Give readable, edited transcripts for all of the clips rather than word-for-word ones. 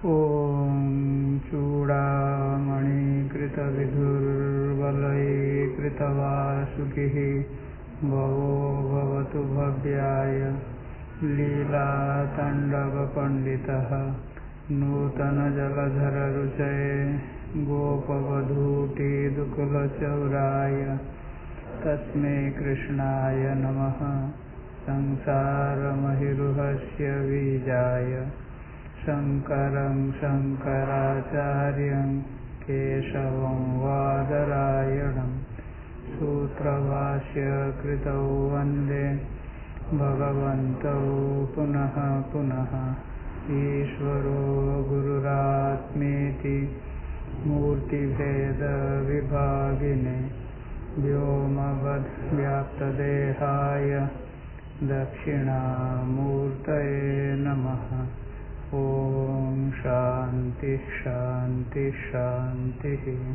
ॐ चूडामणिकृतविधुर्वलयीकृतवासुकिः भवो भवतु भव्याय लीलाताण्डवपण्डितः नूतनजलधररुचये गोपवधूटिदुकुलचौराय तस्मै कृष्णाय नमः। संसारमहिरुहस्य बीजाय शङ्करं शङ्कराचार्यं केशवं वादरायणं सूत्रभाष्य कृतौ वन्दे भगवन्तौ पुनः पुनः। ईश्वरो गुरुरात्मेति मूर्तिभेदविभागिने व्योमवद्व्याप्तदेहाय दक्षिणामूर्तये नमः। ओम शांति शांति शांति।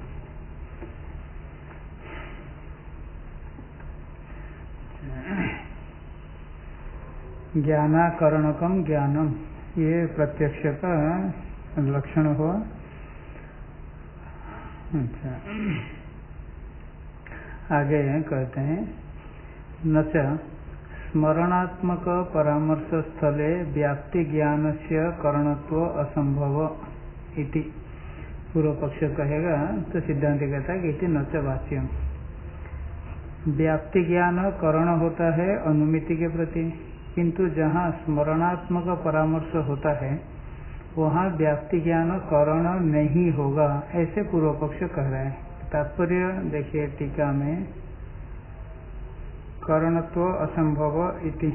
ज्ञानाकरणकम ज्ञानम, ये प्रत्यक्ष का लक्षण हुआ। अच्छा, आगे कहते हैं नच स्मरणात्मक परामर्श स्थले व्याप्ति ज्ञान से करणत्व असंभव इति। पूर्व पक्ष कहेगा तो सिद्धांत कहता है कि इति नच वाच्यम। व्याप्ति ज्ञान करण होता है अनुमिति के प्रति, किंतु जहाँ स्मरणात्मक परामर्श होता है वहाँ व्याप्ति ज्ञान करण नहीं होगा, ऐसे पूर्व पक्ष कह रहा है। तात्पर्य देखिए टीका में, करणत्व असंभव इति।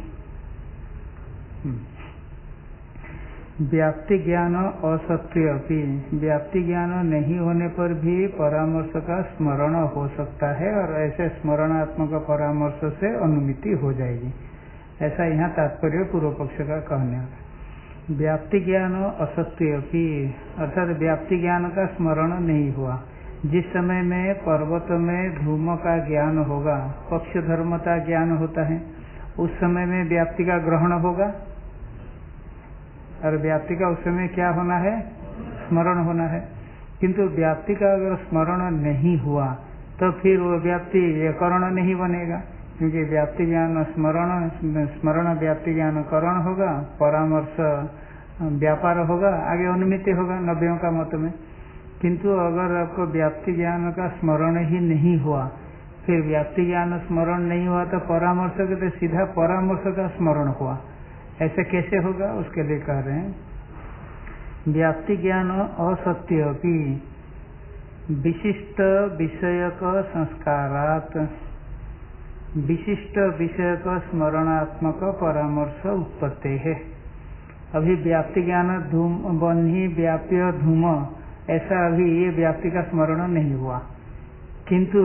व्याप्ति ज्ञान असत्य भी, व्याप्ति ज्ञान नहीं होने पर भी परामर्श का स्मरण हो सकता है और ऐसे स्मरणात्मक परामर्श से अनुमिति हो जाएगी, ऐसा यहाँ तात्पर्य पूर्व पक्ष का कहना है। व्याप्ति ज्ञान असत्य भी अर्थात व्याप्ति ज्ञान का स्मरण नहीं हुआ। जिस समय में पर्वत में धूम का ज्ञान होगा, पक्ष धर्मता ज्ञान होता है, उस समय में व्याप्ति का ग्रहण होगा और व्याप्ति का उस समय क्या होना है, स्मरण होना है। किंतु व्याप्ति का अगर स्मरण नहीं हुआ तो फिर वो व्याप्ति करण नहीं बनेगा, क्योंकि व्याप्ति ज्ञान स्मरण व्याप्ति ज्ञान करण होगा, परामर्श व्यापार होगा, आगे अनुमिति होगा नब्बेयों का मत में। किंतु अगर आपको व्याप्ति ज्ञान का स्मरण ही नहीं हुआ, फिर व्याप्ति ज्ञान स्मरण नहीं हुआ तो परामर्श के सीधा परामर्श का स्मरण हुआ, ऐसे कैसे होगा? उसके लिए कह रहे हैं व्याप्ति ज्ञान असत्य भी विशिष्ट विषयक संस्कारात विशिष्ट विषयक स्मरणात्मक परामर्श उत्पत्ति है। अभी व्याप्ति ज्ञान धूम बन्ही व्याप्य धूम, ऐसा अभी ये व्याप्ति का स्मरण नहीं हुआ, किंतु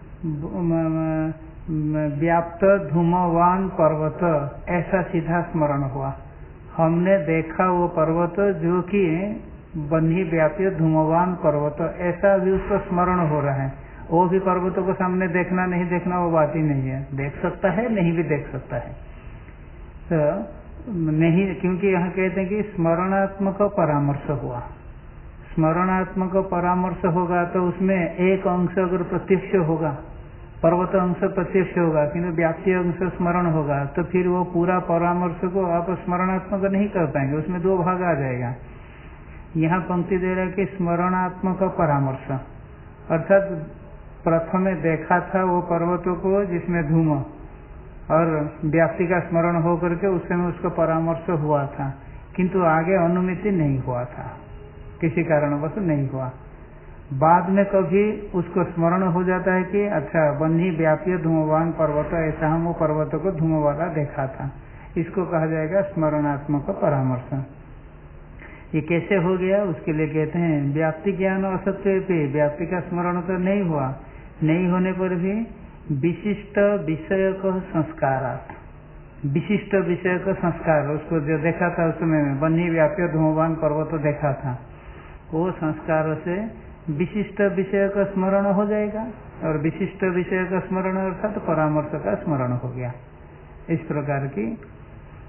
व्याप्त धूमवान पर्वत ऐसा सीधा स्मरण हुआ। हमने देखा वो पर्वत जो कि बन्ही व्याप्य धूमवान पर्वत, ऐसा भी उसका स्मरण हो रहा है। वो भी पर्वतों को सामने देखना नहीं देखना वो बात ही नहीं है, देख सकता है नहीं भी देख सकता है तो नहीं, क्योंकि यहाँ कहते हैं कि स्मरणात्मक परामर्श हुआ। स्मरणात्मक परामर्श होगा तो उसमें एक अंश अगर प्रत्यक्ष होगा, पर्वत अंश प्रत्यक्ष होगा, किंतु व्याप्ति अंश स्मरण होगा, तो फिर वो पूरा परामर्श को आप स्मरणात्मक नहीं कर पाएंगे, उसमें दो भाग आ जाएगा। यहाँ पंक्ति दे रहा है कि स्मरणात्मक परामर्श अर्थात प्रथम देखा था वो पर्वतों को जिसमें धूम और व्याप्ति का स्मरण हो करके उस समय उसका परामर्श हुआ था, किंतु आगे अनुमिति नहीं हुआ था, किसी कारणवश नहीं हुआ। बाद में कभी उसको स्मरण हो जाता है कि अच्छा बन्ही व्याप्य धूमवान पर्वत, ऐसा हम वो पर्वतों को धूम वाला देखा था, इसको कहा जाएगा स्मरणात्मक परामर्श। ये कैसे हो गया? उसके लिए कहते हैं व्याप्ति ज्ञान असत्य पे, व्याप्ति का स्मरण तो नहीं हुआ, नहीं होने पर भी विशिष्ट विषय का संस्कारात, विशिष्ट विषय का संस्कार, उसको जो देखा था उस समय में बन्ही व्याप्य धूमवान पर्वत देखा था, वो संस्कार से विशिष्ट विषय का स्मरण हो जाएगा और विशिष्ट विषय का स्मरण अर्थात परामर्श का स्मरण हो गया। इस प्रकार की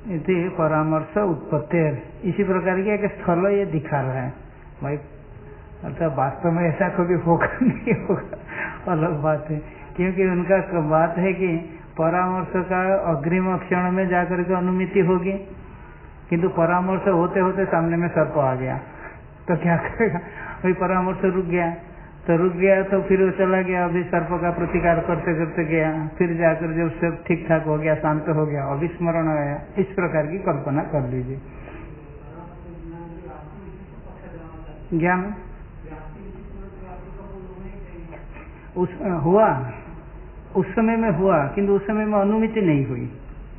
इति परामर्श उत्पत्तिर, इसी प्रकार की एक स्थल ये दिखा रहा है भाई। अर्थात वास्तव में ऐसा कभी होगा नहीं होगा, अलग बात है, क्योंकि उनका बात है कि परामर्श का अग्रिम क्षण में जाकर के अनुमिति होगी, किंतु परामर्श होते होते सामने में सर्प आ गया तो क्या करेगा? वही परामर्श रुक गया तो फिर वो चला गया, अभी सर्प का प्रतिकार करते करते गया, फिर जाकर जब सब ठीक ठाक हो गया, शांत हो गया, अभी स्मरण आया। इस प्रकार की कल्पना कर लीजिए। ज्ञान हुआ, उस समय में हुआ, किंतु उस समय में अनुमिति नहीं हुई।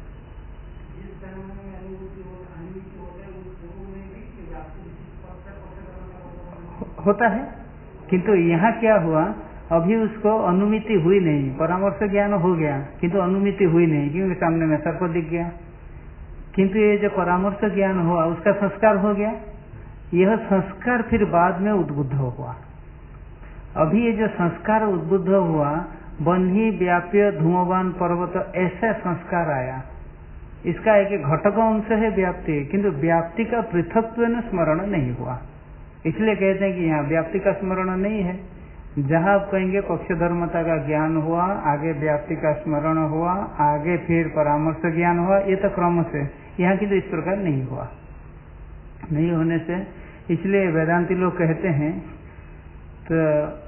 होता है, किंतु यहाँ क्या हुआ, अभी उसको अनुमिति हुई नहीं, परामर्श ज्ञान हो गया किंतु अनुमिति हुई नहीं, क्योंकि सामने में सर्प दिख गया। किंतु ये जो परामर्श ज्ञान हुआ उसका संस्कार हो गया, यह संस्कार फिर बाद में उद्बुद्ध हुआ। अभी ये जो संस्कार उद्बुद्ध हुआ, बन्ही व्याप्य धूमवान पर्वत, ऐसा संस्कार आया। इसका एक घटक अंश है व्याप्ति, किंतु व्याप्ति का पृथकत्व स्मरण नहीं हुआ। इसलिए कहते हैं कि यहाँ व्याप्ति का स्मरण नहीं है। जहाँ आप कहेंगे पक्षधर्मता का ज्ञान हुआ, आगे व्याप्ति का स्मरण हुआ, आगे फिर परामर्श ज्ञान हुआ, ये तो क्रम से। यहाँ की तो इस प्रकार नहीं हुआ। नहीं होने से इसलिए वेदांती लोग कहते हैं, तो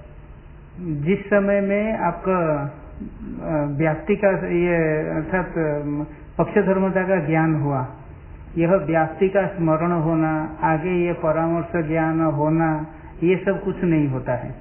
जिस समय में आपका व्याप्ति का ये अर्थात पक्षधर्मता का ज्ञान हुआ, यह व्याप्ति का स्मरण होना, आगे ये परामर्श ज्ञान होना, ये सब कुछ नहीं होता है।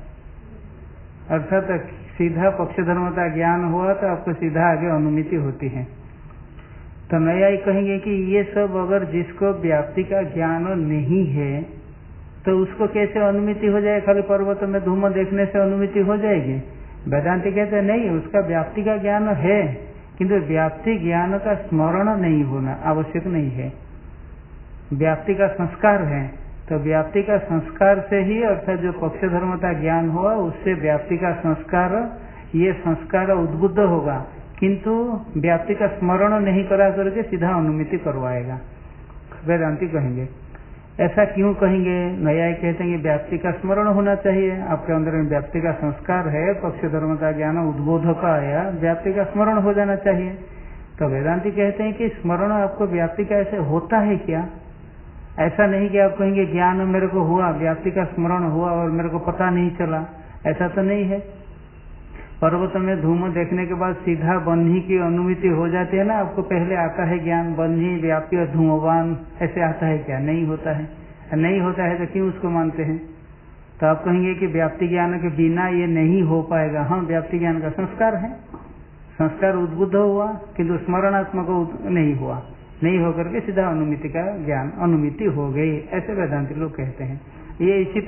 अर्थात सीधा पक्षधर्मता ज्ञान हुआ तो आपको सीधा आगे अनुमिति होती है। तो नया ही कहेंगे कि ये सब अगर जिसको व्याप्ति का ज्ञान नहीं है तो उसको कैसे अनुमिति हो जाए? खाली पर्वत में धूम देखने से अनुमिति हो जाएगी? वेदांती कहते नहीं, उसका व्याप्ति का ज्ञान है, किंतु व्याप्ति ज्ञान का स्मरण नहीं होना आवश्यक नहीं है। व्याप्ति का संस्कार है, तो व्याप्ति का संस्कार से ही अर्थात जो पक्षधर्मता ज्ञान हुआ उससे व्याप्ति का संस्कार, ये संस्कार उद्बुद्ध होगा, किंतु व्याप्ति का स्मरण नहीं करा करके सीधा अनुमिति करवाएगा। वेदांती कहेंगे ऐसा क्यों कहेंगे? न्यायिक कहते हैं कि व्याप्ति का स्मरण होना चाहिए। आपके अंदर में व्याप्ति का संस्कार है, पक्षधर्मता ज्ञान उद्बोधक आया, व्याप्ति का स्मरण हो जाना चाहिए। तो वेदांती कहते हैं कि स्मरण आपको व्याप्ति का ऐसे होता है क्या? ऐसा नहीं कि आप कहेंगे ज्ञान मेरे को हुआ, व्याप्ति का स्मरण हुआ और मेरे को पता नहीं चला, ऐसा तो नहीं है। पर्वत में धूम देखने के बाद सीधा बन्ही की अनुमिति हो जाती है ना, आपको पहले आता है ज्ञान, बन्ही व्याप्य धूमवान ऐसे आता है क्या? नहीं होता है। नहीं होता है तो क्यों उसको मानते हैं? तो आप कहेंगे कि व्याप्ति ज्ञान के बिना ये नहीं हो पाएगा। हाँ, व्याप्ति ज्ञान का संस्कार है, संस्कार उद्बुद्ध हुआ, किंतु स्मरणात्मक नहीं हुआ, नहीं होकर के सीधा अनुमिति का ज्ञान अनुमिति हो गई, ऐसे वेदांति लोग कहते हैं। ये इसी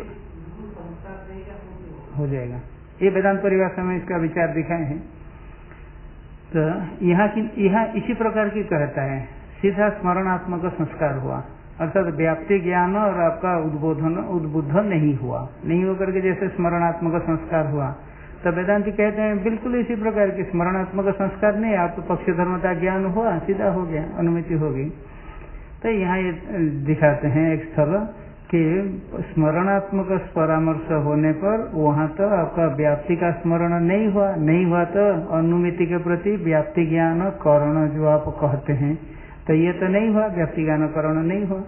हो जाएगा, ये वेदांत परिभाषा में इसका विचार दिखाए हैं। तो यहाँ इसी प्रकार की कहता है, सीधा स्मरणात्मक संस्कार हुआ, अर्थात व्याप्ति ज्ञान और आपका उद्बुद्ध नहीं हुआ, नहीं होकर के जैसे स्मरणात्मक संस्कार हुआ। तो वेदांति कहते हैं बिल्कुल इसी प्रकार की स्मरणात्मक संस्कार नहीं, आप तो पक्षधर्मता ज्ञान हुआ, सीधा हो गया, अनुमिति हो गई। तो यहाँ ये दिखाते हैं एक स्थल कि स्मरणात्मक परामर्श होने पर वहां तो आपका व्याप्ति का स्मरण नहीं हुआ, नहीं हुआ तो अनुमिति के प्रति व्याप्ति ज्ञान करण जो आप कहते हैं, तो ये तो नहीं हुआ, व्याप्ति ज्ञान करण नहीं हुआ।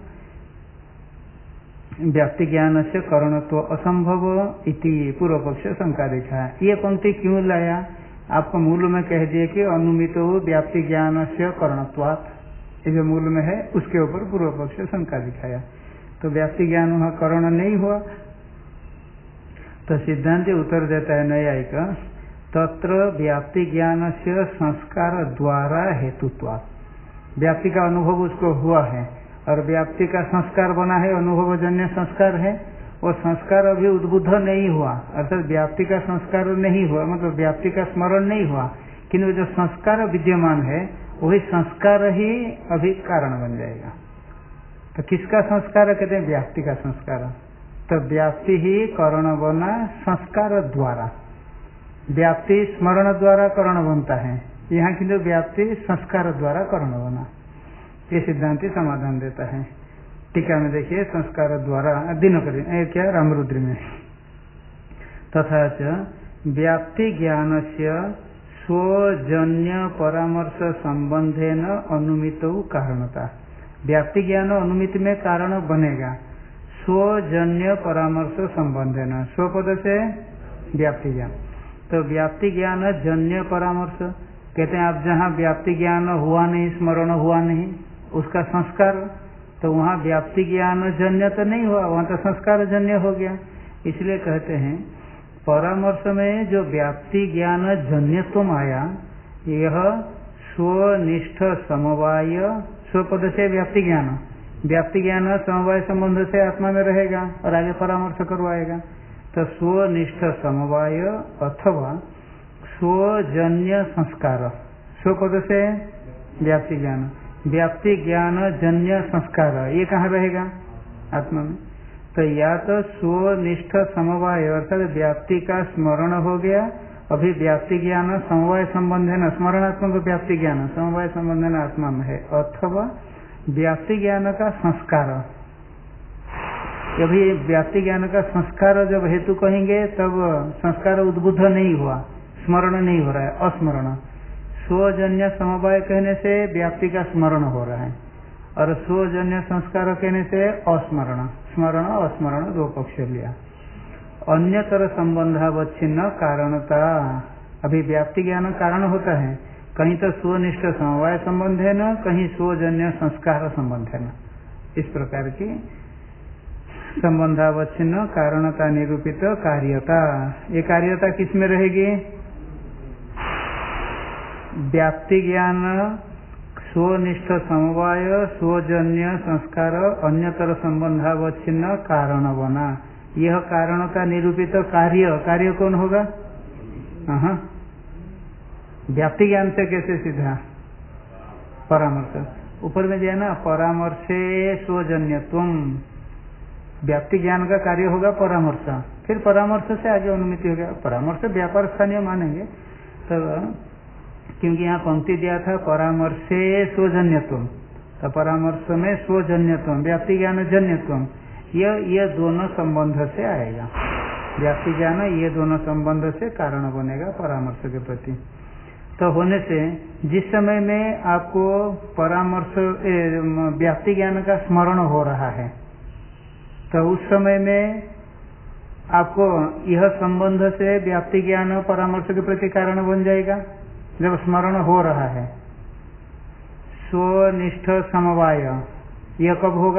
व्याप्ति ज्ञान से करणत्व असंभव इति पूर्व पक्ष शंका देखा है। ये पंक्ति क्यों लाया? आपको मूल में कह दिए कि अनुमितो व्याप्ति ज्ञान से करणत्वात्, ये जो मूल में है उसके ऊपर पूर्व पक्ष शंका दिखाया। तो व्याप्ति ज्ञान वहां करण नहीं हुआ, तो सिद्धांत उत्तर देता है न्यायिक, तत्र व्याप्ति ज्ञान से संस्कार द्वारा हेतुत्वात्, व्याप्ति का अनुभव उसको हुआ है और व्याप्ति का संस्कार बना है, अनुभवजन्य संस्कार है, वो संस्कार अभी उद्बुद्ध नहीं हुआ, अर्थात व्याप्ति का संस्कार नहीं हुआ, मतलब व्याप्ति का स्मरण नहीं हुआ, किंतु जो संस्कार विद्यमान है वही संस्कार ही अभी कारण बन जाएगा। तो किसका संस्कार कहते हैं? व्याप्ति का संस्कार। तो व्याप्ति ही करण बना संस्कार द्वारा, व्याप्ति स्मरण द्वारा करण बनता है, यहाँ किंतु व्याप्ति संस्कार द्वारा करण बना। ये सिद्धांति समाधान देता है। टीका में देखिए, संस्कार द्वारा दिनकरी क्या रामरुद्र में, तथा च व्याप्ति ज्ञान से स्वजन्य परामर्श संबंधेन अनुमित कारणता। व्याप्ति ज्ञान अनुमिति में कारण बनेगा स्वजन्य परामर्श संबंधेन, स्वपद से व्याप्ति ज्ञान। तो व्याप्ति ज्ञान जन्य परामर्श कहते हैं, आप जहाँ व्याप्ति ज्ञान हुआ नहीं, स्मरण हुआ नहीं, उसका संस्कार, तो वहाँ व्याप्ति ज्ञान जन्य तो नहीं हुआ, वहाँ तो संस्कार जन्य हो गया। इसलिए कहते हैं परामर्श में जो व्याप्ति ज्ञान जन्यत्व आया, यह स्वनिष्ठ समवाय, स्वपद से व्याप्ति ज्ञान समवाय संबंध से आत्मा में रहेगा और आगे परामर्श करवाएगा। तो स्वनिष्ठ समवाय अथवा स्वजन्य संस्कार, स्वपद से व्याप्ति ज्ञान जन्य संस्कार, ये कहाँ रहेगा? आत्मा में। तो या तो स्वनिष्ठ समवाय अर्थात व्याप्ति का स्मरण हो गया, अभी व्याप्ति ज्ञान समवाय संबंध है न, स्मरणात्मक व्याप्ति ज्ञान समवाय संबंध है आत्मा में है, अथवा व्याप्ति ज्ञान का संस्कार। अभी व्याप्ति ज्ञान का संस्कार जब हेतु कहेंगे तब संस्कार उद्बुद्ध नहीं हुआ, स्मरण नहीं हो रहा है, अस्मरण। स्वजन्य समवाय कहने से व्याप्ति का स्मरण हो रहा है और स्वजन्य संस्कार कहने से अस्मरण, स्मरण अस्मरण दो पक्ष लिया। अन्यतर संबंधावच्छिन्न कारणता, अभी व्याप्ति ज्ञान कारण होता है, कहीं तो स्वनिष्ठ समवाय संबंध है न, कहीं स्वजन्य संस्कार संबंध है न। इस प्रकार की संबंधावच्छिन्न कारणता निरूपित कार्यता, ये कार्यता किस में रहेगी? व्याप्ति ज्ञान स्वनिष्ठ समवाय स्वजन्य संस्कार अन्यतर संबंधावच्छिन्न कारण बना, यह कारण का निरूपित कार्य कौन होगा? व्याप्ति ज्ञान से कैसे सीधा? परामर्श ऊपर में दिया ना, परामर्शे स्वजन्यत्वम, व्याप्ति ज्ञान का कार्य होगा परामर्श, फिर परामर्श से आगे अनुमिति हो गया। परामर्श व्यापार स्थानीय मानेंगे तो, क्योंकि यहाँ पंक्ति दिया था परामर्शे स्वजन्यत्व, तो परामर्श में स्वजन्यत्व व्याप्ति ज्ञान जन्यत्व, यह दोनों संबंध से आएगा। व्याप्ति ज्ञान ये दोनों संबंध से कारण बनेगा परामर्श के प्रति। तो होने से जिस समय में आपको परामर्श व्याप्ति ज्ञान का स्मरण हो रहा है, तो उस समय में आपको यह संबंध से व्याप्ति ज्ञान परामर्श के प्रति कारण बन जाएगा। जब स्मरण हो रहा है स्वनिष्ठ समवाय, यह कब होगा?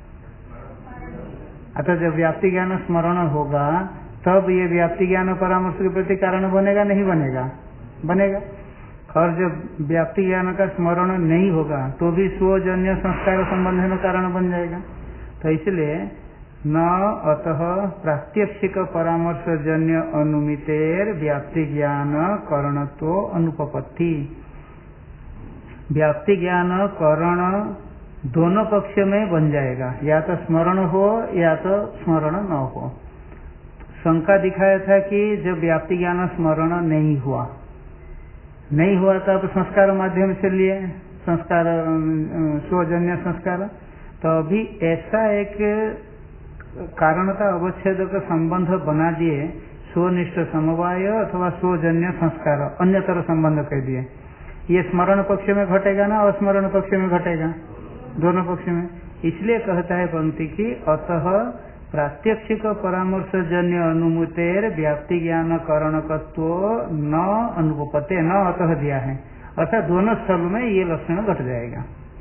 अतः जब व्याप्ति ज्ञान स्मरण होगा तब ये व्याप्ति ज्ञान परामर्श के प्रति कारण बनेगा, नहीं बनेगा? बनेगा। और जब व्याप्ति ज्ञान का स्मरण नहीं होगा तो भी स्वजन्य संस्कार संबंध में कारण बन जाएगा। तो इसलिए न अतः प्रात्यक्षिक परामर्शजन्य अनुमितेर व्याप्ति ज्ञान करणत्व अनुपपत्ति, व्याप्ति ज्ञान करण दोनों पक्ष में बन जाएगा, या तो स्मरण हो या तो स्मरण न हो। शंका दिखाया था कि जब व्याप्ति ज्ञान स्मरण नहीं हुआ तो आप संस्कार माध्यम से लिए, संस्कार स्वजन्य संस्कार, तो अभी ऐसा एक कारणता अवच्छेद का संबंध बना दिए, स्वनिष्ठ समवाय अथवा स्वजन्य संस्कार अन्यतर संबंध कह दिए। ये स्मरण पक्ष में घटेगा ना अस्मरण पक्ष में घटेगा? दोनों पक्ष में। इसलिए कहता है पंक्ति की अतः प्रात्यक्षिक परामर्शजन्य अनुमतेर व्याप्ति ज्ञान करणकत्व न अनुपपते, न अतः दिया है, अर्थात दोनों स्थल में ये लक्षण घट जाएगा।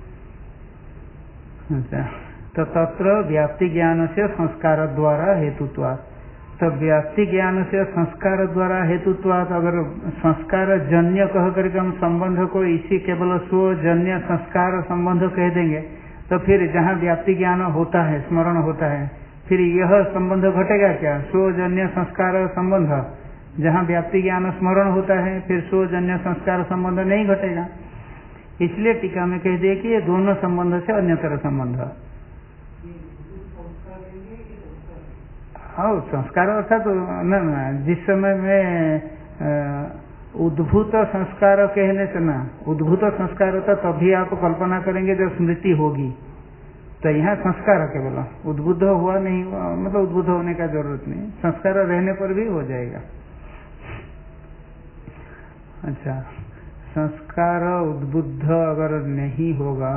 अच्छा, तो तत्र व्याप्ति ज्ञान से संस्कार द्वारा हेतुत्वात्, तो व्याप्ति ज्ञान से संस्कार द्वारा हेतुत्वात्, अगर संस्कार जन्य कह करके हम संबंध को इसी केवल स्वजन्य संस्कार संबंध कह देंगे, तो फिर जहाँ व्याप्ति ज्ञान होता है, स्मरण होता है, फिर यह संबंध घटेगा क्या? स्वजन्य संस्कार संबंध, जहाँ व्याप्ति ज्ञान स्मरण होता है फिर स्वजन्य संस्कार संबंध नहीं घटेगा। इसलिए टीका में कह दिया कि ये दोनों संबंध से अन्यतर संबंध। हाँ, संस्कार अर्थात तो जिस समय में उद्भूत संस्कार कहने से ना, उद्भूत संस्कार तो तभी आप कल्पना करेंगे जब स्मृति होगी। तो यहाँ संस्कार केवल उद्बुद्ध हुआ नहीं हुआ, मतलब उद्बुद्ध होने का जरूरत नहीं, संस्कार रहने पर भी हो जाएगा। अच्छा, संस्कार उद्बुद्ध अगर नहीं होगा,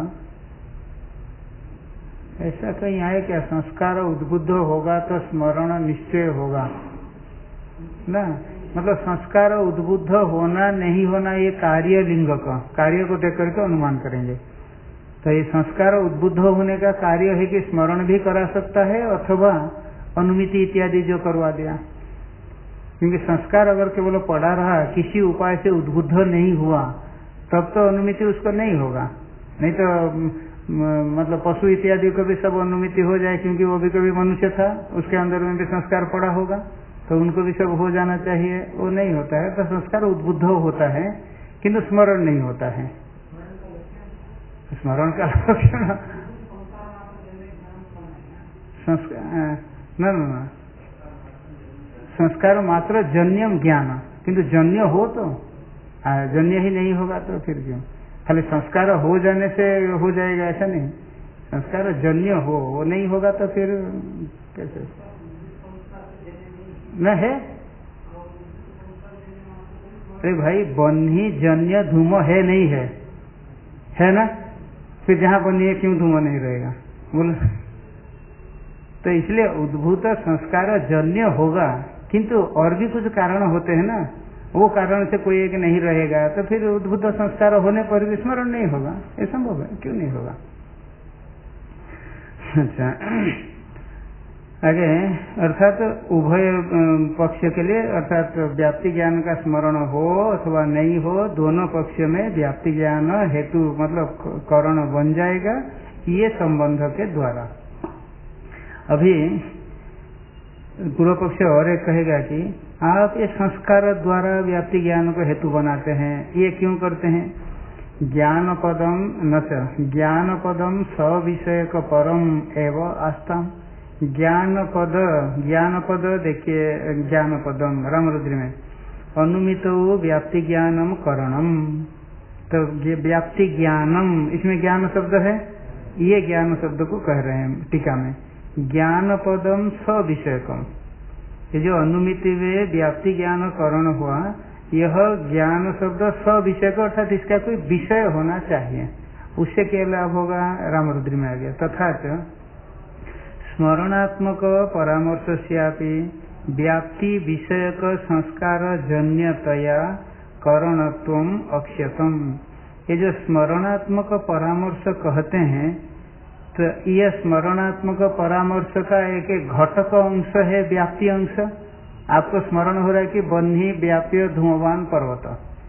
ऐसा कहीं आए क्या? संस्कार उद्बुद्ध होगा तो स्मरण निश्चय होगा ना, मतलब संस्कार उद्बुद्ध होना नहीं होना ये कार्य लिंग का, कार्य को देख करके अनुमान करेंगे। तो ये संस्कार उद्बुद्ध होने का कार्य है कि स्मरण भी करा सकता है अथवा अनुमिति इत्यादि जो करवा दिया। क्योंकि संस्कार अगर केवल पड़ा रहा, किसी उपाय से उद्बुद्ध नहीं हुआ, तब तो अनुमिति उसको नहीं होगा। नहीं तो मतलब पशु इत्यादि को भी सब अनुमिति हो जाए, क्योंकि वो भी कभी मनुष्य था, उसके अंदर में भी संस्कार पड़ा होगा, तो उनको भी सब हो जाना चाहिए, वो नहीं होता है। तो संस्कार उद्बुद्ध होता है किंतु स्मरण नहीं होता है। स्मरण का लक्षण न संस्कार मात्र जन्यम ज्ञान, किंतु जन्य हो तो, जन्य ही नहीं होगा तो फिर क्यों? खाली संस्कार हो जाने से हो जाएगा ऐसा नहीं, संस्कार जन्य हो, वो नहीं होगा तो फिर कैसे? न है? अरे भाई, बन्ही जन्य धूम है नहीं है? है ना? फिर जहां बनी है क्यों धूम नहीं रहेगा? बोलो। तो इसलिए उद्भूत संस्कार जन्य होगा, किंतु और भी कुछ कारण होते हैं ना, वो कारण से कोई एक नहीं रहेगा, तो फिर उद्भूत संस्कार होने पर भी स्मरण नहीं होगा। ये संभव है? क्यों नहीं होगा? अच्छा, आगे अर्थात उभय पक्ष के लिए, अर्थात व्याप्ति ज्ञान का स्मरण हो अथवा नहीं हो, दोनों पक्ष में व्याप्ति ज्ञान हेतु मतलब कारण बन जाएगा, ये संबंध के द्वारा। अभी पूर्व पक्ष और एक कहेगा कि आप ये संस्कार द्वारा व्याप्ति ज्ञान को हेतु बनाते हैं, ये क्यों करते हैं? ज्ञान पदम न च ज्ञान पदम सविषयक परम एव आस्था। ज्ञान पद देखिए, ज्ञान पदम रामरुद्री में अनुमितो व्याप्ति ज्ञानम करणम, तो व्याप्ति ज्ञानम, इसमें ज्ञान शब्द है, ये ज्ञान शब्द को कह रहे हैं टीका में। ज्ञान पदम सविषयकम, ये जो अनुमिति में व्याप्ति ज्ञान करण हुआ, यह ज्ञान शब्द सविषय का, अर्थात इसका कोई विषय होना चाहिए, उससे क्या लाभ होगा? रामरुद्री में आ गया। तथा स्मरणात्मक परामर्शस्यापि व्याप्ति विषयक संस्कार जन्यतया करणत्वम अक्ष्यतम। ये जो स्मरणात्मक परामर्श कहते हैं, तो यह स्मरणात्मक परामर्श का एक घटक अंश है व्याप्ति अंश। आपको स्मरण हो रहा है कि बन्ही व्याप्य धूमवान पर्वत,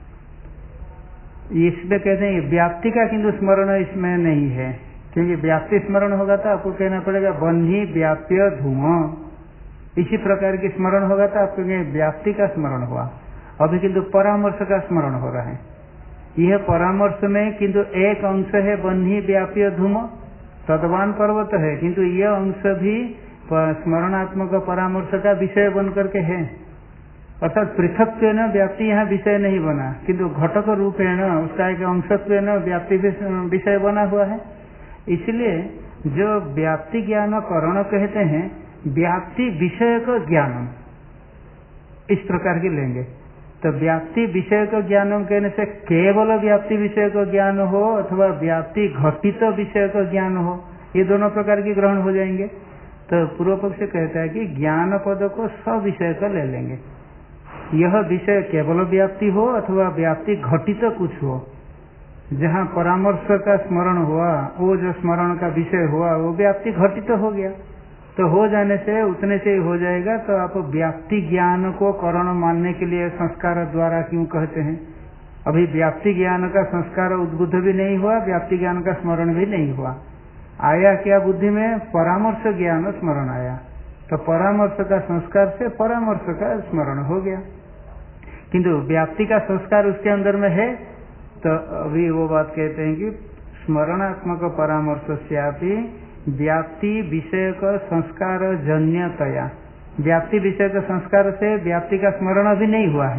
इसमें कहते हैं व्याप्ति का, किंतु स्मरण इसमें नहीं है, क्योंकि व्याप्ति स्मरण होगा तो आपको कहना पड़ेगा बन्ही व्याप्य धूम। इसी प्रकार की स्मरण होगा तो आपको व्याप्ति का स्मरण हुआ। अभी किंतु परामर्श का स्मरण हो रहा है। यह परामर्श में किंतु एक अंश है बन्ही व्याप्य धूम, तद्वान पर्वत है, किंतु यह अंश भी स्मरणात्मक परामर्श का विषय बन करके है। अर्थात पृथक न व्याप्ति यहाँ विषय नहीं बना, किंतु घटक रूपेण उसका एक अंशत्व न व्याप्ति विषय बना हुआ है। इसलिए जो व्याप्ति ज्ञान करण कहते हैं, व्याप्ति विषय का ज्ञान इस प्रकार की लेंगे। तो व्याप्ति विषय का ज्ञान कहने से केवल व्याप्ति विषय का ज्ञान हो अथवा व्याप्ति घटित विषय का ज्ञान हो, ये दोनों प्रकार की ग्रहण हो जाएंगे। तो पूर्व पक्ष कहता है कि ज्ञान पद को सविषय का ले लेंगे। यह विषय केवल व्याप्ति हो अथवा व्याप्ति घटित कुछ हो, जहाँ परामर्श का स्मरण हुआ, वो जो स्मरण का विषय हुआ वो व्याप्ति घटित हो गया, तो हो जाने से उतने से ही हो जाएगा। तो आप व्याप्ति ज्ञान को करण मानने के लिए संस्कार द्वारा क्यों कहते हैं? अभी व्याप्ति ज्ञान का संस्कार उद्बुद्ध भी नहीं हुआ, व्याप्ति ज्ञान का स्मरण भी नहीं हुआ। आया क्या बुद्धि में? परामर्श ज्ञान स्मरण आया, तो परामर्श का संस्कार से परामर्श का स्मरण हो गया, किंतु व्याप्ति का संस्कार उसके अंदर में है। तो अभी वो बात कहते हैं कि स्मरणात्मक परामर्श से व्याप्ति विषय का संस्कार जन्यतया, व्याप्ति विषय का संस्कार से व्याप्ति का स्मरण भी नहीं हुआ है,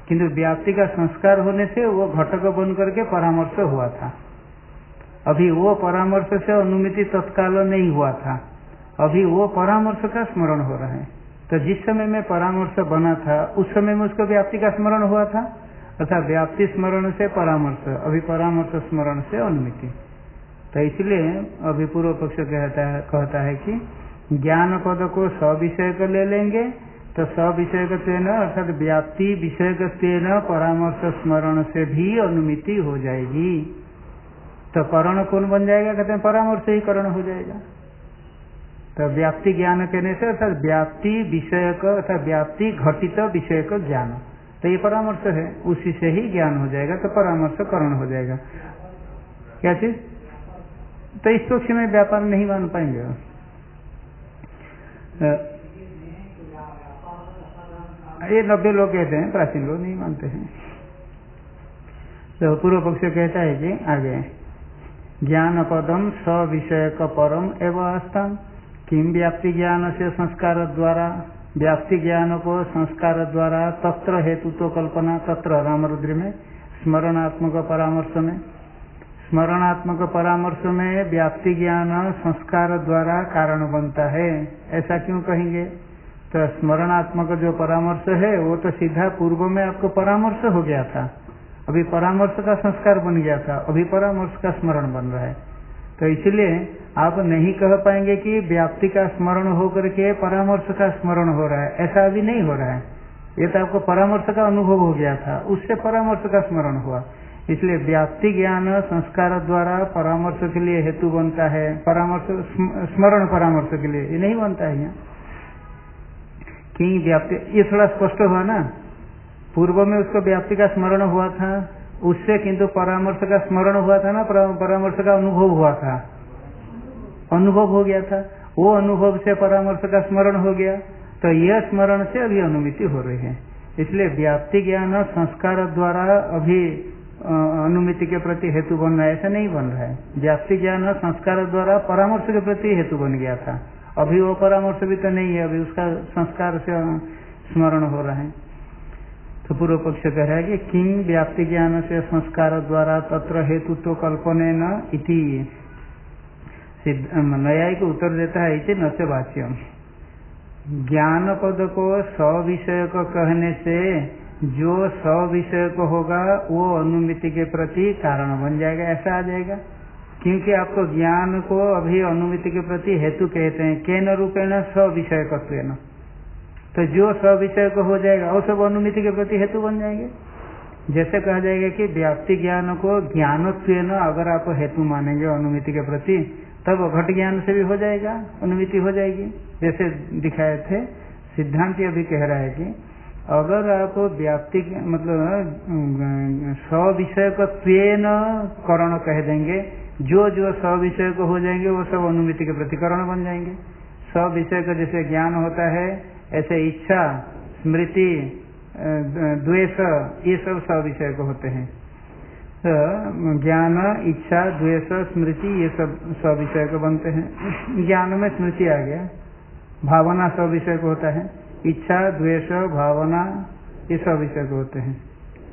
किंतु व्याप्ति का संस्कार होने से वो घटक बन करके परामर्श हुआ था। अभी वो परामर्श से अनुमिति तत्काल नहीं हुआ था, अभी वो परामर्श का स्मरण हो रहा है। तो जिस समय में परामर्श बना था उस समय में उसको व्याप्ति का स्मरण हुआ था, अर्थात व्याप्ति स्मरण से परामर्श, अभी परामर्श स्मरण से अनुमिति। तो इसलिए अभी पूर्व पक्ष कहता है कि ज्ञान पद को सविषय को ले लेंगे तो सविषयकत्वेन अर्थात व्याप्ति विषयकत्वेन परामर्श स्मरण से भी अनुमिति हो जाएगी। तो करण कौन बन जाएगा? कहते हैं परामर्श ही करण हो जाएगा। तो व्याप्ति ज्ञान कहने से अर्थात व्याप्ति विषयक अर्थात व्याप्ति घटित विषयक ज्ञान, तो ये परामर्श है, उसी से ही ज्ञान हो जाएगा, तो परामर्श करण हो जाएगा। क्या चीज? तो इस पक्ष में व्यापार नहीं मान पाएंगे। ये 90 लोग कहते हैं, प्राचीन लोग नहीं मानते हैं। तो पूर्व पक्ष कहता है कि आगे ज्ञान पदम सविषयक परम एवं अस्तम किम व्याप्ति ज्ञान से संस्कार द्वारा, व्याप्ति ज्ञान को संस्कार द्वारा तत्र हेतु तो कल्पना, तत्र रामरुद्र में स्मरणात्मक परामर्श में, स्मरणात्मक परामर्श में व्याप्ति ज्ञान संस्कार द्वारा कारण बनता है। ऐसा क्यों कहेंगे? तो स्मरणात्मक जो परामर्श है वो तो सीधा पूर्व में आपको परामर्श हो गया था, अभी परामर्श का संस्कार बन गया था, अभी परामर्श का स्मरण बन रहा है। तो इसलिए आप नहीं कह पाएंगे कि व्याप्ति का स्मरण होकर के परामर्श का स्मरण हो रहा है, ऐसा अभी नहीं हो रहा है। ये तो आपको परामर्श का अनुभव हो गया था, उससे परामर्श का स्मरण हुआ। इसलिए व्याप्ति ज्ञान संस्कार द्वारा परामर्श के लिए हेतु बनता है, परामर्श स्मरण परामर्श के लिए ये नहीं बनता है यहाँ कि व्याप्ति। ये थोड़ा स्पष्ट हुआ ना, पूर्व में उसको व्याप्ति का स्मरण हुआ था, उससे किंतु परामर्श का स्मरण हुआ था ना, परामर्श का अनुभव हुआ था, अनुभव हो गया था, वो अनुभव से परामर्श का स्मरण हो गया, तो यह स्मरण से अभी अनुमिति हो रही है। इसलिए व्याप्ति ज्ञान संस्कार द्वारा अभी अनुमिति के प्रति हेतु बन रहा है, ऐसा नहीं बन रहा है। व्याप्ति ज्ञान संस्कार द्वारा परामर्श के प्रति हेतु बन गया था, अभी वो परामर्श भी तो नहीं है, अभी उसका संस्कार से स्मरण हो रहा है। तो पूर्व पक्ष कह रहा है कि किं व्याप्ति ज्ञान से संस्कार द्वारा तत्र हेतुत्व कल्पनेन इति, न्यायिक को उत्तर देता है इति न से वाच्यम। ज्ञान पद को सविषय को कहने से जो सविषय को होगा वो अनुमिति के प्रति कारण बन जाएगा, ऐसा आ जाएगा। क्योंकि आपको ज्ञान को अभी अनुमिति के प्रति हेतु कहते हैं, केन रूपेण सविषयकत्वेन, तो जो सविषय को हो जाएगा वो सब अनुमिति के प्रति हेतु बन जाएंगे। जैसे कहा जाएगा कि व्याप्ति ज्ञान को ज्ञानत्वेन अगर आप हेतु मानेंगे अनुमिति के प्रति, तब घट ज्ञान से भी हो जाएगा, अनुमिति हो जाएगी। जैसे दिखाए थे सिद्धांत अभी कह रहा है कि अगर आप व्याप्ति मतलब सविषयकत्वेन करण कह देंगे, जो जो सविषय को हो जाएंगे वो सब अनुमिति के प्रति करण बन जाएंगे। सविषय का जैसे ज्ञान होता है, ऐसे इच्छा स्मृति द्वेष ये सब सविषय को होते हैं। तो ज्ञान इच्छा द्वेष स्मृति ये सब सविषय को बनते हैं। ज्ञान में स्मृति आ गया, भावना सविषय को होता है, इच्छा द्वेष भावना ये सविषय को होते हैं।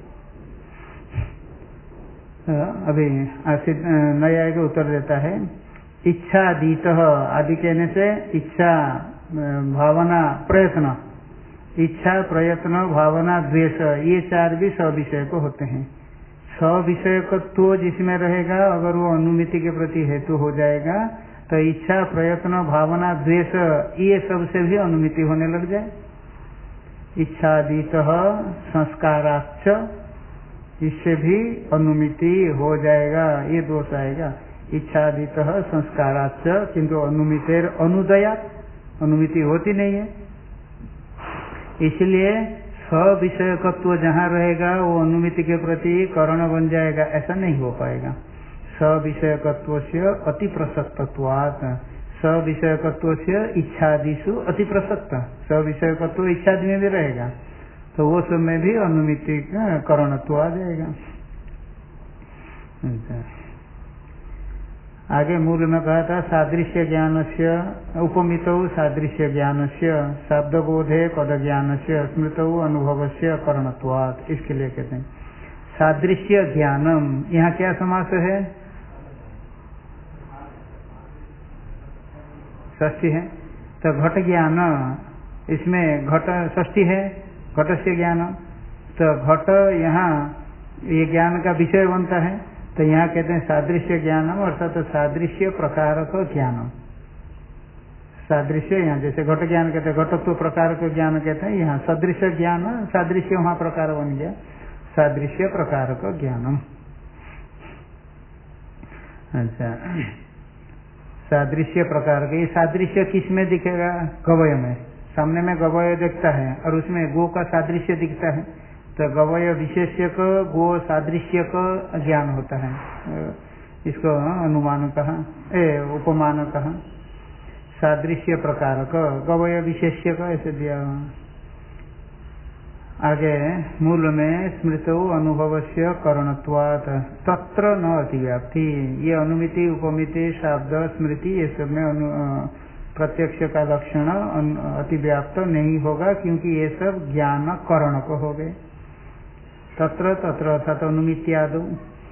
अभी नया का उत्तर देता है इच्छा दीत आदि कहने से इच्छा भावना प्रयत्न, इच्छा प्रयत्न भावना द्वेष ये चार भी सविषय को होते हैं। सविषयकत्व जिसमें रहेगा अगर वो अनुमिति के प्रति हेतु हो जाएगा तो इच्छा प्रयत्न भावना द्वेष ये सबसे भी अनुमिति होने लग जाए। इच्छादीत संस्काराच्च इससे भी अनुमिति हो जाएगा, ये दोष आएगा। इच्छादीत संस्काराच्च किंतु अनुमितेर अनुदयात्, अनुमिति होती नहीं है। इसलिए सविषयकत्व जहाँ रहेगा वो अनुमिति के प्रति करण बन जाएगा, ऐसा नहीं हो पाएगा। सविषयकत्व से अति प्रसक्तत्वात्, सविषयकत्व से इच्छादिषु अति प्रसक्त, सविषयकत्व इच्छादि में भी रहेगा तो वो सब में भी अनुमिति का करणत्व आ जाएगा। आगे मूल में कहा था सादृश्य ज्ञान से उपमित सादृश्य ज्ञान से शब्दबोधे पद ज्ञान से स्मृत अनुभव से करणत्वात्, इसके लिए कहते हैं सादृश्य ज्ञानम। यहाँ क्या समास है? षष्ठी है। तो घट ज्ञान, इसमें घट षष्ठी है, घट से ज्ञान। तो घट यहाँ ये ज्ञान का विषय बनता है, तो यहाँ कहते हैं सादृश्य ज्ञानम, अर्थात तो सादृश्य प्रकार का ज्ञानम। सादृश्य यहाँ जैसे घट ज्ञान कहते हैं, घटत्व प्रकार का ज्ञान कहते हैं, यहाँ सदृश्य ज्ञान, सादृश्य वहाँ प्रकार बन गया, सादृश्य प्रकार का ज्ञानम। अच्छा, सादृश्य प्रकार का, ये सादृश्य किस में दिखेगा? गवय में। सामने में गवय दिखता है और उसमें गो का सादृश्य दिखता है, तो गवय विशेष्य का गो सादृश्य का ज्ञान होता है, इसको अनुमान कहा, उपमान कहा। सादृश्य प्रकार का गवय विशेष्य का ऐसे दिया। आगे मूल में स्मृतो अनुभव से करणत्वात् तत्र न अतिव्याप्ति, ये अनुमिति उपमिति शब्द स्मृति ये सब में प्रत्यक्ष का लक्षण अतिव्याप्त नहीं होगा, क्योंकि ये सब ज्ञान करण को हो गए। तत्र तत्र अर्थात अनुमित्यादि,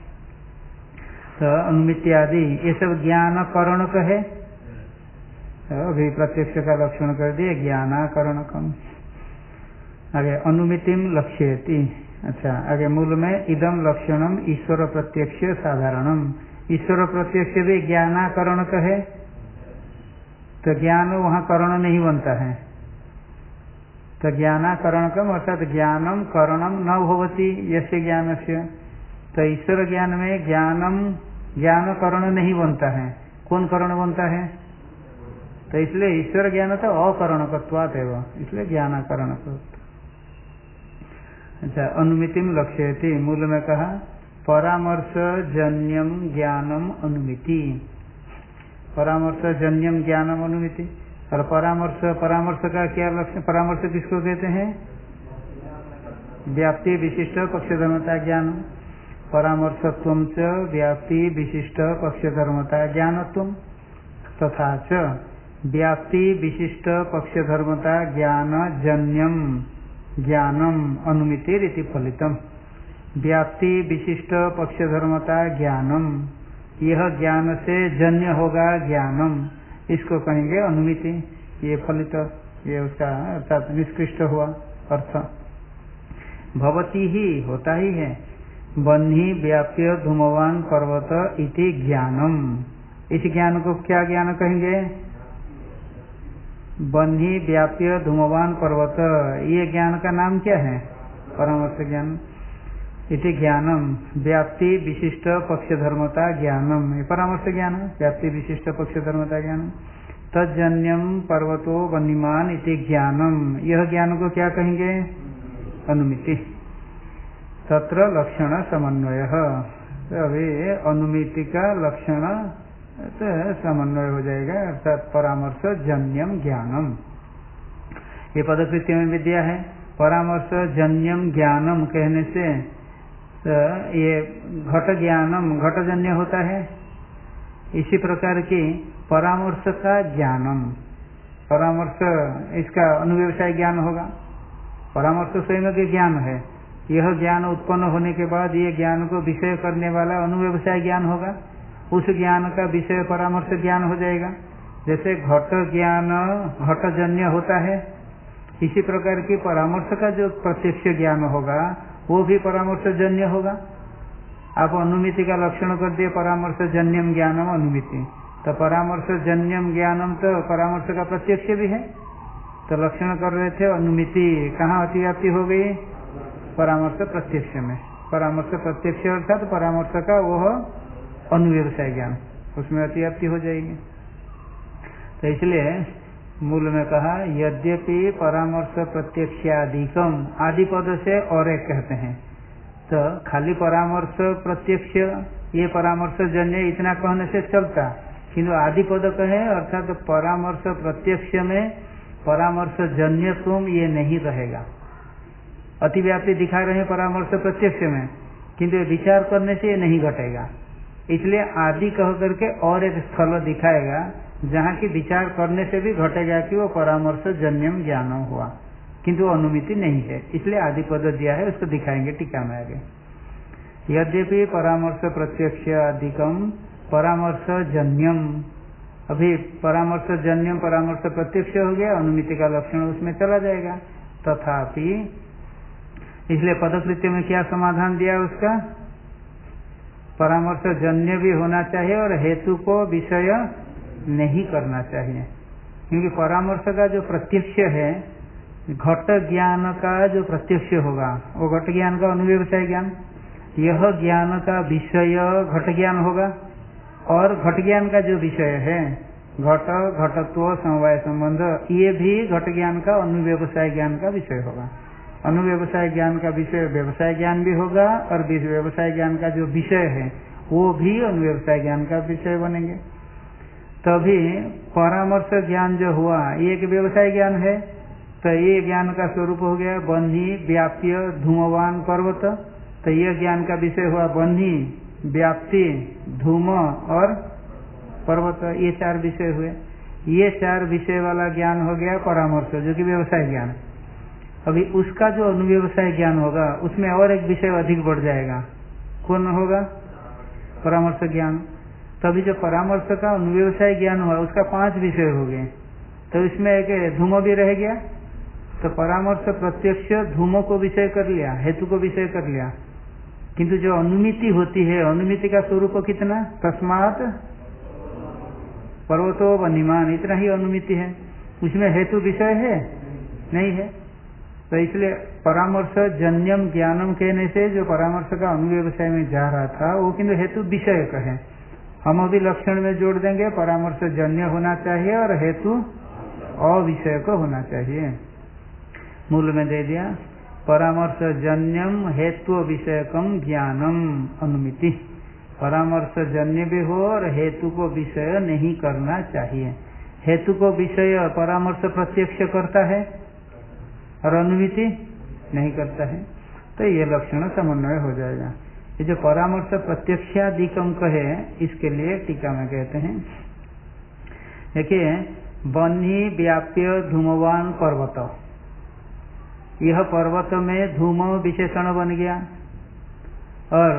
तो अनुमित्यादि ये सब ज्ञान करण का है। अभी प्रत्यक्ष का लक्षण कर दिए ज्ञानाकरणकम। आगे अनुमितिम लक्ष्यति। अच्छा, आगे मूल में इदम लक्षणम ईश्वर प्रत्यक्ष साधारणम, ईश्वर प्रत्यक्ष भी ज्ञानाकरण का है, तो ज्ञान वहाँ करण नहीं बनता है, तो ज्ञानाकरणकम अर्थात ज्ञानम करणम न भवति यस्य ज्ञानस्य। तो ईश्वर ज्ञान में ज्ञानम ज्ञान करण नहीं बनता है, कौन करण बनता है? तो इसलिए ईश्वर ज्ञान तो अकरणकत्वात् एवं, इसलिए ज्ञानाकरण। अच्छा, अनुमितिम लक्ष्यति, मूल में कहा परामर्श जन्यम ज्ञानम अनुमिति, परामर्श जन्यम ज्ञानम अनुमिति। और परामर्श का क्या लक्षण? परामर्श किसको कहते हैं? व्याप्ति विशिष्ट पक्षधर्मता ज्ञान। परामर्शत्वं च व्याप्ति विशिष्ट पक्षधर्मता ज्ञानत्वं तथा च व्याप्ति विशिष्ट पक्षधर्मता ज्ञान जन्यम ज्ञानम अनुमिति रीति फलितम। व्याप्ति विशिष्ट पक्षधर्मता ज्ञानम, यह ज्ञान से जन्य होगा ज्ञानम, इसको कहेंगे अनुमिति। ये फलित, ये उसका अर्थात निष्कृष्ट हुआ अर्थ। भवती ही होता ही है, बन्ही व्याप्य धूमवान पर्वत इति ज्ञानम, इस ज्ञान को क्या ज्ञान कहेंगे? बन्ही व्याप्य धूमवान पर्वत, ये ज्ञान का नाम क्या है? परामर्श ज्ञान। इति ज्ञानम व्याप्ति विशिष्ट पक्षधर्मता ज्ञानम, ये परामर्श ज्ञान, व्याप्ति विशिष्ट पक्षधर्मता ज्ञानम। तज्जन्यम पर्वतो वन्यमान इति ज्ञानम, यह ज्ञान को क्या कहेंगे? अनुमिति। तत्र लक्षण समन्वय, अभी अनुमिति का लक्षण तो समन्वय हो जाएगा, अर्थात परामर्श जन्यम ज्ञानम। ये पदकृत्य में विद्या है। परामर्श जन्यम ज्ञानम कहने से तो ये घट ज्ञानम घटजन्य होता है। इसी प्रकार की परामर्श का ज्ञानम, परामर्श इसका अनुव्यवसाय ज्ञान होगा। परामर्श स्वयं के ज्ञान है, यह ज्ञान उत्पन्न होने के बाद ये ज्ञान को विषय करने वाला अनुव्यवसाय ज्ञान होगा, उस ज्ञान का विषय परामर्श ज्ञान हो जाएगा। जैसे घट ज्ञान घटजन्य होता है, इसी प्रकार की परामर्श का जो प्रत्यक्ष ज्ञान होगा वो भी परामर्श जन्य होगा। आप अनुमिति का लक्षण कर दिए परामर्श जन्यम ज्ञानम अनुमिति, तो परामर्श जन्यम ज्ञानम तो परामर्श का प्रत्यक्ष भी है। तो लक्षण कर रहे थे अनुमिति कहाँ अतिव्याप्ति हो गई? परामर्श प्रत्यक्ष में। परामर्श प्रत्यक्ष अर्थात परामर्श का वह अनुव्यवसाय ज्ञान, उसमें अतिव्याप्ति हो जाएगी। तो इसलिए मूल में कहा यद्यपि परामर्श प्रत्यक्षादिकम, आदि पद से और एक कहते हैं, तो खाली परामर्श प्रत्यक्ष ये परामर्श जन्य इतना कहने से चलता, किंतु आदि पद कहे अर्थात परामर्श प्रत्यक्ष में परामर्श जन्य तुम ये नहीं रहेगा। अतिव्याप्ति दिखा रहे हैं परामर्श प्रत्यक्ष में, किंतु विचार करने से ये नहीं घटेगा। इसलिए आदि कह करके और एक स्थल दिखाएगा जहाँ की विचार करने से भी घटेगा कि वो परामर्श जन्यम ज्ञानम हुआ, किंतु अनुमिति नहीं है, इसलिए आदि पद दिया है, उसको दिखाएंगे टीका में आगे। यद्यपि परामर्श प्रत्यक्ष अधिकम परामर्श जन्यम, अभी परामर्श जन्यम परामर्श प्रत्यक्ष हो गया, अनुमिति का लक्षण उसमें चला जाएगा। तथापि इसलिए पदकृत्य में क्या समाधान दिया उसका, परामर्श जन्य भी होना चाहिए और हेतु को विषय नहीं करना चाहिए, क्योंकि परामर्श का जो प्रत्यक्ष है, घट ज्ञान का जो प्रत्यक्ष होगा वो घट ज्ञान का अनुव्यवसाय ज्ञान, यह ज्ञान का विषय घट ज्ञान होगा, और घट ज्ञान का जो विषय है घट घटत्व समवाय संबंध, ये भी घट ज्ञान का अनुव्यवसाय ज्ञान का विषय होगा। अनुव्यवसाय ज्ञान का विषय व्यवसाय ज्ञान भी होगा, और व्यवसाय ज्ञान का जो विषय है वो भी अनुव्यवसाय ज्ञान का विषय बनेंगे। तभी परामर्श ज्ञान जो हुआ ये एक व्यवसाय ज्ञान है, तो ये ज्ञान का स्वरूप हो गया बन्ही व्याप्य धूमवान पर्वत, तो यह ज्ञान का विषय हुआ बन्ही व्याप्ति धूम और पर्वत, ये चार विषय हुए। ये चार विषय वाला ज्ञान हो गया परामर्श, जो कि व्यवसाय ज्ञान। अभी उसका जो अनुव्यवसाय ज्ञान होगा उसमें और एक विषय अधिक बढ़ जाएगा, कौन होगा, परामर्श ज्ञान। तभी जो परामर्श का अनुव्यवसाय ज्ञान हुआ उसका 5 विषय हो गए, तो इसमें एक धूम भी रह गया। तो परामर्श प्रत्यक्ष धूम को विषय कर लिया, हेतु को विषय कर लिया, किंतु जो अनुमिति होती है, अनुमिति का स्वरूप कितना, तस्मात् पर्वतो वनिमान, इतना ही अनुमिति है, उसमें हेतु विषय है नहीं है। तो इसलिए परामर्श जन्यम ज्ञानम कहने से जो परामर्श का अनुव्यवसाय में जा रहा था वो किंतु हेतु विषय का है। हम अभी लक्षण में जोड़ देंगे परामर्श जन्य होना चाहिए और हेतु अविषय को होना चाहिए। मूल में दे दिया परामर्श जन्यम हेतु विषयकम ज्ञानम अनुमिति, परामर्श जन्य भी हो और हेतु को विषय नहीं करना चाहिए। हेतु को विषय परामर्श प्रत्यक्ष करता है और अनुमिति नहीं करता है, तो ये लक्षण समन्वय हो जाएगा। ये जो परामर्श प्रत्यक्षादिकम कहे इसके लिए टीका में कहते हैं, देखिए बन्ही व्याप्य धूमवान पर्वत, यह पर्वत में धूम विशेषण बन गया और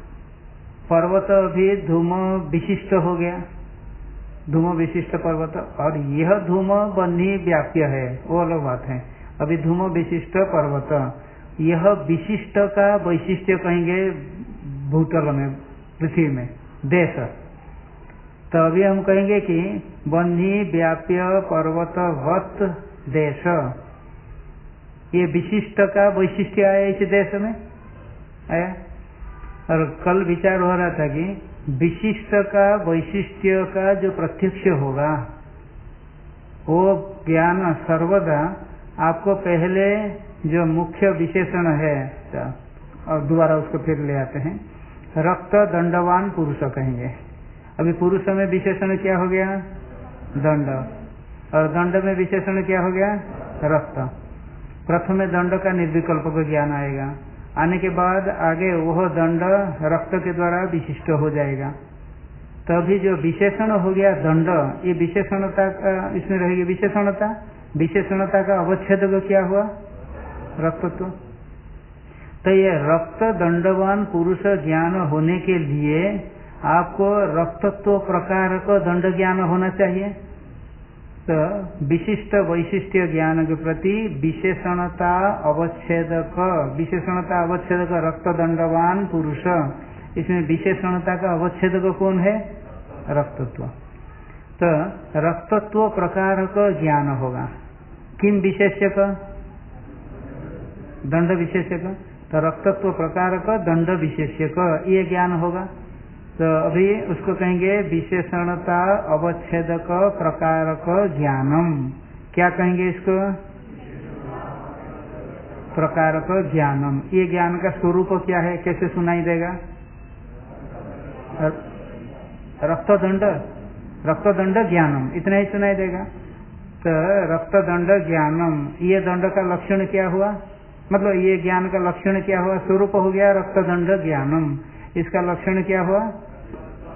पर्वत भी धूम विशिष्ट हो गया, धूम विशिष्ट पर्वत, और यह धूम बन्ही व्याप्य है वो अलग बात है। अभी धूम विशिष्ट पर्वत, यह विशिष्ट का वैशिष्ट्य कहेंगे भूतल में, पृथ्वी में, देश। तो अभी हम कहेंगे कि बन्ही व्याप्य पर्वतवत देश, ये विशिष्ट का वैशिष्ट्य आया इस देश में आया। और कल विचार हो रहा था कि विशिष्ट का वैशिष्ट्य का जो प्रत्यक्ष होगा वो ज्ञान सर्वदा आपको पहले जो मुख्य विशेषण है, और दोबारा उसको फिर ले आते हैं, रक्त दंडवान पुरुष कहेंगे। अभी पुरुष में विशेषण क्या हो गया, दंड, और दंड में विशेषण क्या हो गया, रक्त। प्रथम दंड का निर्विकल्प का ज्ञान आएगा, आने के बाद आगे वह दंड रक्त के द्वारा विशिष्ट हो जाएगा। तभी जो विशेषण हो गया दंड, ये विशेषणता का इसमें रहेगी विशेषणता, विशेषणता का अवच्छेद क्या हुआ, रक्तत्व। तो ये रक्त दंडवान पुरुष ज्ञान होने के लिए आपको रक्तत्व प्रकार का दंड ज्ञान होना चाहिए। तो विशिष्ट वैशिष्ट्य ज्ञान के प्रति विशेषणता अवच्छेदक, विशेषणता अवच्छेदक रक्त दंडवान पुरुष, इसमें विशेषणता का अवच्छेदक कौन है, रक्तत्व। तो रक्तत्व प्रकार का ज्ञान होगा, किम विशेष्यक, दंड विशेष्यक। तो रक्तत्व प्रकार का दंड विशेष्यक ये ज्ञान होगा। तो अभी उसको कहेंगे विशेषणता अवच्छेदक प्रकारक ज्ञानम, क्या कहेंगे इसको, प्रकारक ज्ञानम। ये ज्ञान का स्वरूप क्या है, कैसे सुनाई देगा, रक्तदंड, रक्तदंड ज्ञानम, इतना ही सुनाई देगा। तो रक्तदंड ज्ञानम, ये दंड का लक्षण क्या हुआ, मतलब ये ज्ञान का लक्षण क्या हुआ, स्वरूप हो गया रक्तदंड ज्ञानम, इसका लक्षण क्या हुआ,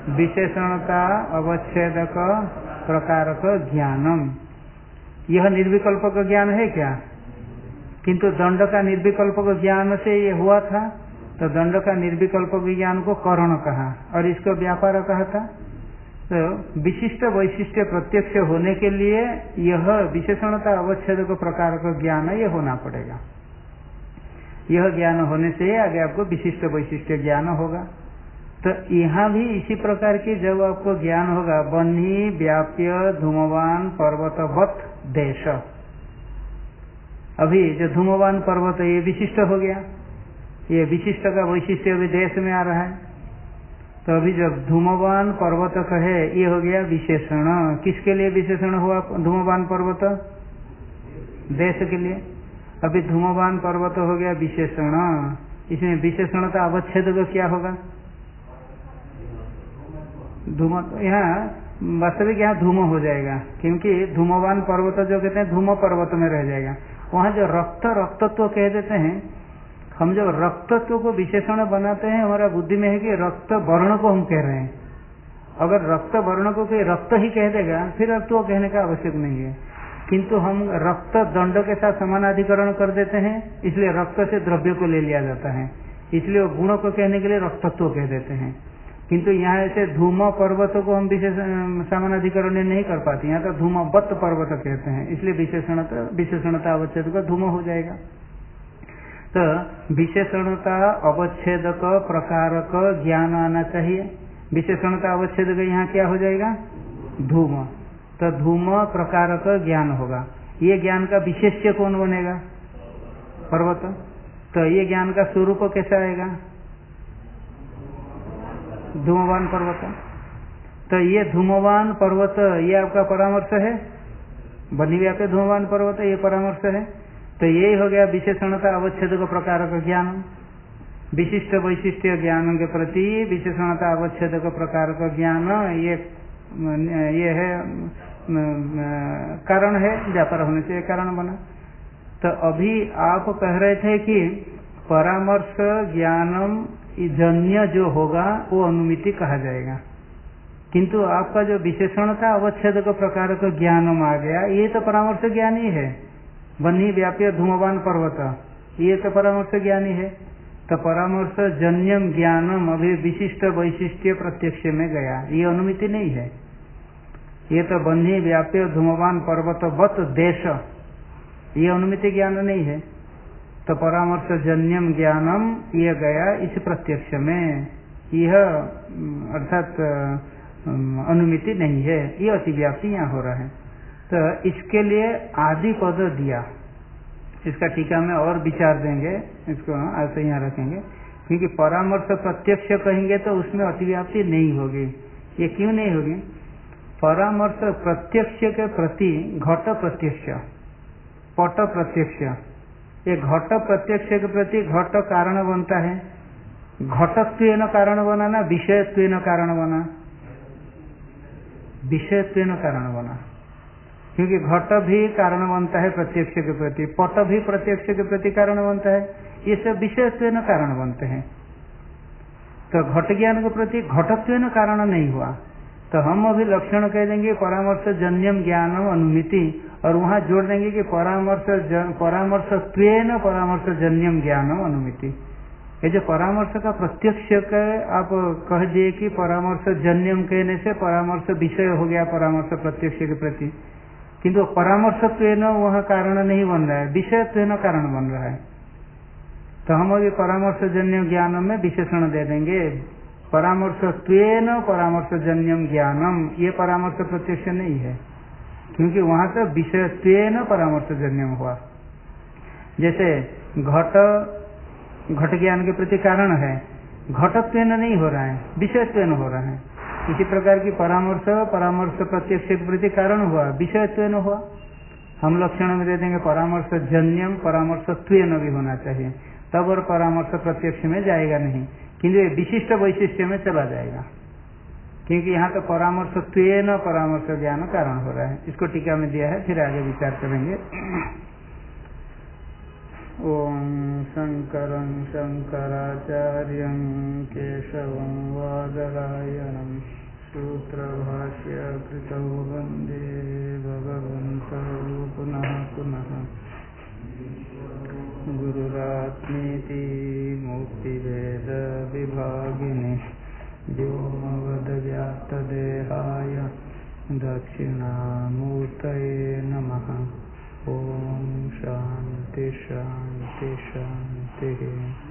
विशेषणता अवच्छेदक प्रकारक ज्ञानम, यह निर्विकल्पक ज्ञान है क्या? किंतु दंड का निर्विकल्पक ज्ञान से ये हुआ था, तो दंड का निर्विकल्पक ज्ञान को करण कहा और इसको व्यापार कहा था। तो विशिष्ट वैशिष्ट्य प्रत्यक्ष होने के लिए यह विशेषणता अवच्छेदक प्रकारक ज्ञान ये होना पड़ेगा। यह ज्ञान होने से आगे आपको विशिष्ट वैशिष्ट्य ज्ञान होगा। तो यहाँ भी इसी प्रकार की जब आपको ज्ञान होगा, बन्ही व्याप्य धूमवान पर्वतवत देश, अभी जो धूमवान पर्वत ये विशिष्ट हो गया, ये विशिष्ट का वैशिष्ट्य अभी देश में आ रहा है। तो अभी जब धूमवान पर्वत कहे ये हो गया विशेषण। किसके लिए विशेषण हुआ धूमवान पर्वत? देश के लिए। अभी धूमवान पर्वत हो गया विशेषण, इसमें विशेषणता अवच्छेद क्या होगा? धूम, यहाँ वास्तविक यहाँ धूम हो जाएगा, क्योंकि धूमवान पर्वत जो कहते हैं धूम पर्वत में रह जाएगा। वहाँ जो रक्तत्व कह देते हैं, हम जब रक्तत्व को विशेषण बनाते हैं हमारा बुद्धि में है कि रक्त वर्ण को हम कह रहे हैं। अगर रक्त वर्ण को कोई रक्त ही कह देगा फिर रक्त कहने का आवश्यक नहीं है, किंतु हम रक्त दंड के साथ समानाधिकरण कर देते हैं, इसलिए रक्त से द्रव्य को ले लिया जाता है, इसलिए गुणों को कहने के लिए रक्तत्व कह देते हैं। किंतु यहाँ ऐसे धूम पर्वत को हम विशेष समानाधिकरण नहीं कर पाते, यहाँ तो धूमवत पर्वत कहते हैं, इसलिए विशेषणता अवच्छेद का धूम हो जाएगा। तो विशेषणता अवच्छेदक प्रकारक ज्ञान आना चाहिए। विशेषणता अवच्छेदक यहाँ क्या हो जाएगा? धूम। तो धूम प्रकारक ज्ञान होगा। ये ज्ञान का विशेष्य कौन बनेगा? पर्वत। तो ये ज्ञान का स्वरूप कैसा आएगा? धूमवान पर्वत। तो ये धूमवान पर्वत ये आपका परामर्श है, बनी व्याप्य धूमवान पर्वत ये परामर्श है। तो यही हो गया विशेषणता अवच्छेद का प्रकार का ज्ञान। विशिष्ट वैशिष्ट्य ज्ञान के प्रति विशेषणता अवच्छेद का प्रकार का ज्ञान ये है कारण है, व्यापार होने से कारण बना। तो अभी आप कह रहे थे कि परामर्श ज्ञानम जन्य जो होगा वो अनुमिति कहा जाएगा, किंतु आपका जो विशेषणता अवच्छेद का प्रकार का ज्ञानम आ गया ये तो परामर्श ज्ञान ही है। बन्ही व्याप्य धूमवान पर्वत ये तो परामर्श ज्ञानी है। तो परामर्श जन्यम ज्ञानम अभी विशिष्ट वैशिष्ट्य प्रत्यक्ष में गया, ये अनुमिति नहीं है। ये तो बन्ही व्याप्य धूमवान पर्वतवत देश ये अनुमिति ज्ञान नहीं है। तो परामर्श जन्यम ज्ञानम ये गया इस प्रत्यक्ष में, यह अर्थात अनुमिति नहीं है, ये अतिव्याप्ति यहाँ हो रहा है। तो इसके लिए आदि पद दिया, इसका टीका में और विचार देंगे, इसको ऐसे यहाँ रखेंगे, क्योंकि परामर्श प्रत्यक्ष कहेंगे तो उसमें अतिव्याप्ति नहीं होगी। ये क्यों नहीं होगी? परामर्श प्रत्यक्ष के प्रति घट प्रत्यक्ष, पट प्रत्यक्ष, ये घट प्रत्यक्ष के प्रति घट कारण बनता है। घटत्वेन कारण बना ना विषयत्वेन कारण बना? विषयत्वेन कारण बना, क्योंकि घट भी कारण बनता है प्रत्यक्ष के प्रति, पट भी प्रत्यक्ष के प्रति कारण बनता है, ये सब विषयत्वेन कारण बनते हैं। तो घट ज्ञान के प्रति घटत्वेन कारण नहीं हुआ, तो हम अभी लक्षण कह देंगे परामर्श जन्यम ज्ञानम अनुमिति, और वहां जोड़ देंगे कि परामर्शत्वेन परामर्श जन्यम ज्ञानम अनुमिति। ये जो परामर्श का प्रत्यक्ष का आप कह दिए कि परामर्श जन्यम कहने से परामर्श विषय हो गया परामर्श प्रत्यक्ष के प्रति, किंतु परामर्शत्वेन वह कारण नहीं बन रहा है, विषयत्वेन कारण बन रहा है। तो हम अभी परामर्श जन्य ज्ञानम में विशेषण दे देंगे, परामर्शत्वेन परामर्श जन्यम ज्ञानम, ये परामर्श प्रत्यक्ष नहीं है, क्योंकि वहां से विषयत्वेन परामर्श जन्यम हुआ। जैसे घट ज्ञान के प्रति कारण है, घटत्वेन नहीं हो रहा है, विषयत्वेन हो रहा है। इसी प्रकार की परामर्श प्रत्यक्ष के प्रति कारण हुआ, विषयत्वेन हुआ। हम लक्षण में दे देंगे परामर्श जन्यम परामर्शत्वेन भी होना चाहिए, तब और परामर्श प्रत्यक्ष में जाएगा नहीं, किंतु ये विशिष्ट वैशिष्ट्य में चला जाएगा, क्योंकि यहाँ तो परामर्शत्वेन परामर्श ज्ञान कारण हो रहा है। इसको टीका में दिया है, फिर आगे विचार करेंगे। ओं शंकरं शंकराचार्यं केशवं वादरायणं सूत्रभाष्य कृतौ वन्दे भगवन्तौ पुनः पुनः। गुरुरात्मेति मूर्तिभेदविभागिने व्योमवद्व्याप्तदेहाय दक्षिणामूर्तये नमः। ओम शांति शांति शांति।